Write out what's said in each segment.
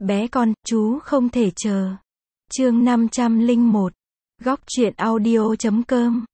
Bé con, chú không thể chờ. Chương 501. Góc truyện audio.com.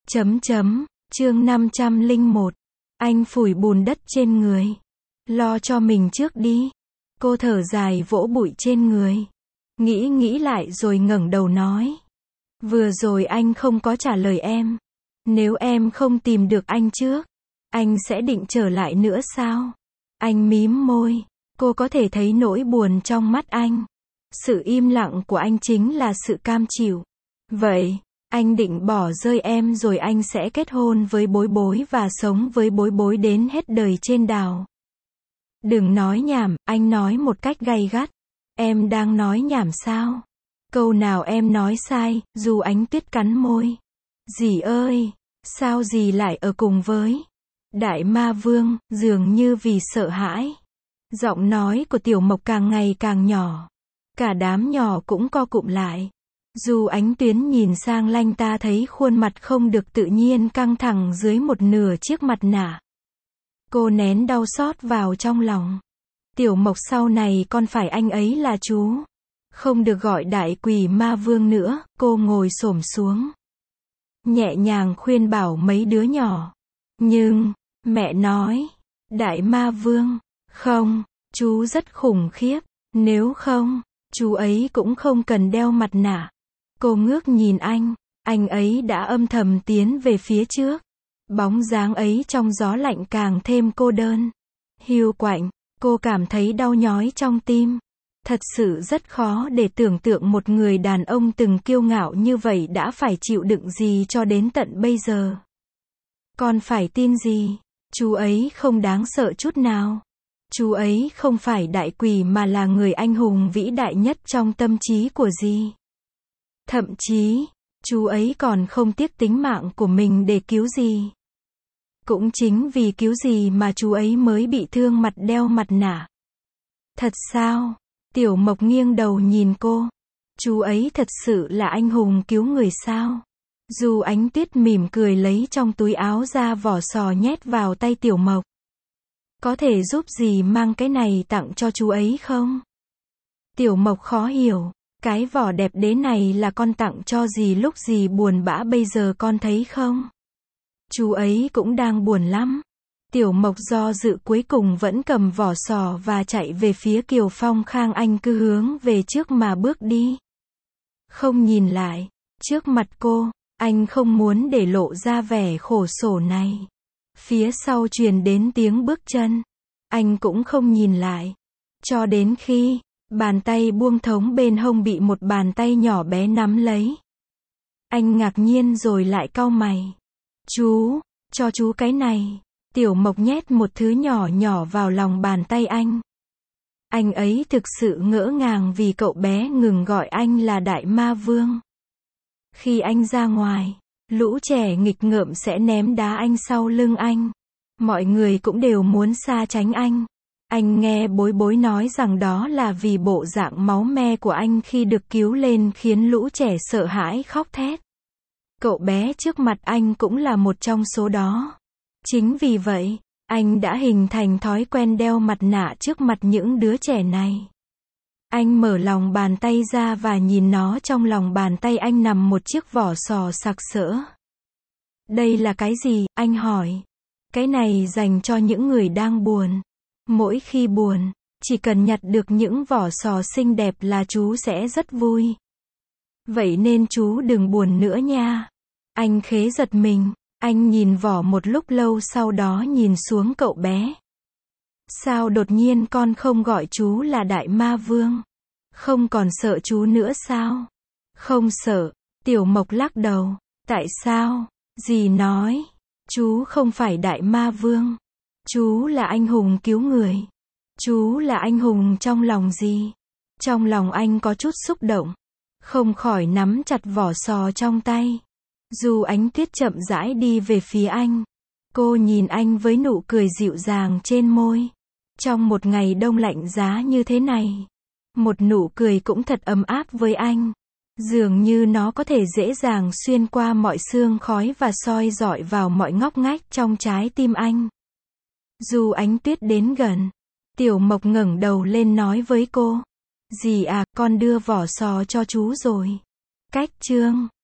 Chương 501. Anh phủi bùn đất trên người. Lo cho mình trước đi. Cô thở dài vỗ bụi trên người. Nghĩ lại rồi ngẩng đầu nói. Vừa rồi anh không có trả lời em. Nếu em không tìm được anh trước, anh sẽ định trở lại nữa sao? Anh mím môi. Cô có thể thấy nỗi buồn trong mắt anh. Sự im lặng của anh chính là sự cam chịu. Vậy, anh định bỏ rơi em rồi anh sẽ kết hôn với Bối Bối và sống với Bối Bối đến hết đời trên đảo. Đừng nói nhảm, anh nói một cách gay gắt. Em đang nói nhảm sao? Câu nào em nói sai? Dù Ánh Tuyết cắn môi. Dì ơi, sao dì lại ở cùng với Đại Ma Vương? Dường như vì sợ hãi, giọng nói của Tiểu Mộc càng ngày càng nhỏ. Cả đám nhỏ cũng co cụm lại. Dù Ánh Tuyến nhìn sang Lanh ta thấy khuôn mặt không được tự nhiên căng thẳng dưới một nửa chiếc mặt nạ. Cô nén đau xót vào trong lòng. Tiểu Mộc, sau này con phải anh ấy là chú. Không được gọi Đại Quỷ Ma Vương nữa. Cô ngồi xổm xuống, nhẹ nhàng khuyên bảo mấy đứa nhỏ. Nhưng, mẹ nói, Đại Ma Vương, không, chú rất khủng khiếp. Nếu không, chú ấy cũng không cần đeo mặt nạ. Cô ngước nhìn anh ấy đã âm thầm tiến về phía trước. Bóng dáng ấy trong gió lạnh càng thêm cô đơn. Hiu quạnh, cô cảm thấy đau nhói trong tim. Thật sự rất khó để tưởng tượng một người đàn ông từng kiêu ngạo như vậy đã phải chịu đựng gì cho đến tận bây giờ. Con phải tin gì? Chú ấy không đáng sợ chút nào. Chú ấy không phải đại quỷ mà là người anh hùng vĩ đại nhất trong tâm trí của dì. Thậm chí, chú ấy còn không tiếc tính mạng của mình để cứu dì. Cũng chính vì cứu dì mà chú ấy mới bị thương mặt đeo mặt nạ. Thật sao? Tiểu Mộc nghiêng đầu nhìn cô. Chú ấy thật sự là anh hùng cứu người sao? Dù Ánh Tuyết mỉm cười lấy trong túi áo ra vỏ sò nhét vào tay Tiểu Mộc. Có thể giúp dì mang cái này tặng cho chú ấy không? Tiểu Mộc khó hiểu. Cái vỏ đẹp đế này là con tặng cho dì lúc dì buồn bã, bây giờ con thấy không? Chú ấy cũng đang buồn lắm. Tiểu Mộc do dự cuối cùng vẫn cầm vỏ sò và chạy về phía Kiều Phong Khang. Anh cứ hướng về trước mà bước đi. Không nhìn lại. Trước mặt cô, anh không muốn để lộ ra vẻ khổ sở này. Phía sau truyền đến tiếng bước chân. Anh cũng không nhìn lại. Cho đến khi bàn tay buông thõng bên hông bị một bàn tay nhỏ bé nắm lấy. Anh ngạc nhiên rồi lại cau mày. Chú, cho chú cái này. Tiểu Mộc nhét một thứ nhỏ nhỏ vào lòng bàn tay anh. Anh ấy thực sự ngỡ ngàng vì cậu bé ngừng gọi anh là Đại Ma Vương. Khi anh ra ngoài, lũ trẻ nghịch ngợm sẽ ném đá anh sau lưng anh. Mọi người cũng đều muốn xa tránh anh. Anh nghe Bối Bối nói rằng đó là vì bộ dạng máu me của anh khi được cứu lên khiến lũ trẻ sợ hãi khóc thét. Cậu bé trước mặt anh cũng là một trong số đó. Chính vì vậy, anh đã hình thành thói quen đeo mặt nạ trước mặt những đứa trẻ này. Anh mở lòng bàn tay ra và nhìn nó. Trong lòng bàn tay anh nằm một chiếc vỏ sò sặc sỡ. Đây là cái gì? Anh hỏi. Cái này dành cho những người đang buồn. Mỗi khi buồn, chỉ cần nhặt được những vỏ sò xinh đẹp là chú sẽ rất vui. Vậy nên chú đừng buồn nữa nha. Anh khế giật mình. Anh nhìn vỏ một lúc lâu, sau đó nhìn xuống cậu bé. Sao đột nhiên con không gọi chú là Đại Ma Vương? Không còn sợ chú nữa sao? Không sợ. Tiểu Mộc lắc đầu. Tại sao? Dì nói, chú không phải Đại Ma Vương. Chú là anh hùng cứu người. Chú là anh hùng trong lòng dì. Trong lòng anh có chút xúc động, không khỏi nắm chặt vỏ sò trong tay. Dù Ánh Tuyết chậm rãi đi về phía anh. Cô nhìn anh với nụ cười dịu dàng trên môi. Trong một ngày đông lạnh giá như thế này, một nụ cười cũng thật ấm áp với anh. Dường như nó có thể dễ dàng xuyên qua mọi sương khói và soi rọi vào mọi ngóc ngách trong trái tim anh. Dù Ánh Tuyết đến gần, Tiểu Mộc ngẩng đầu lên nói với cô. Dì à, con đưa vỏ sò cho chú rồi. Cách chương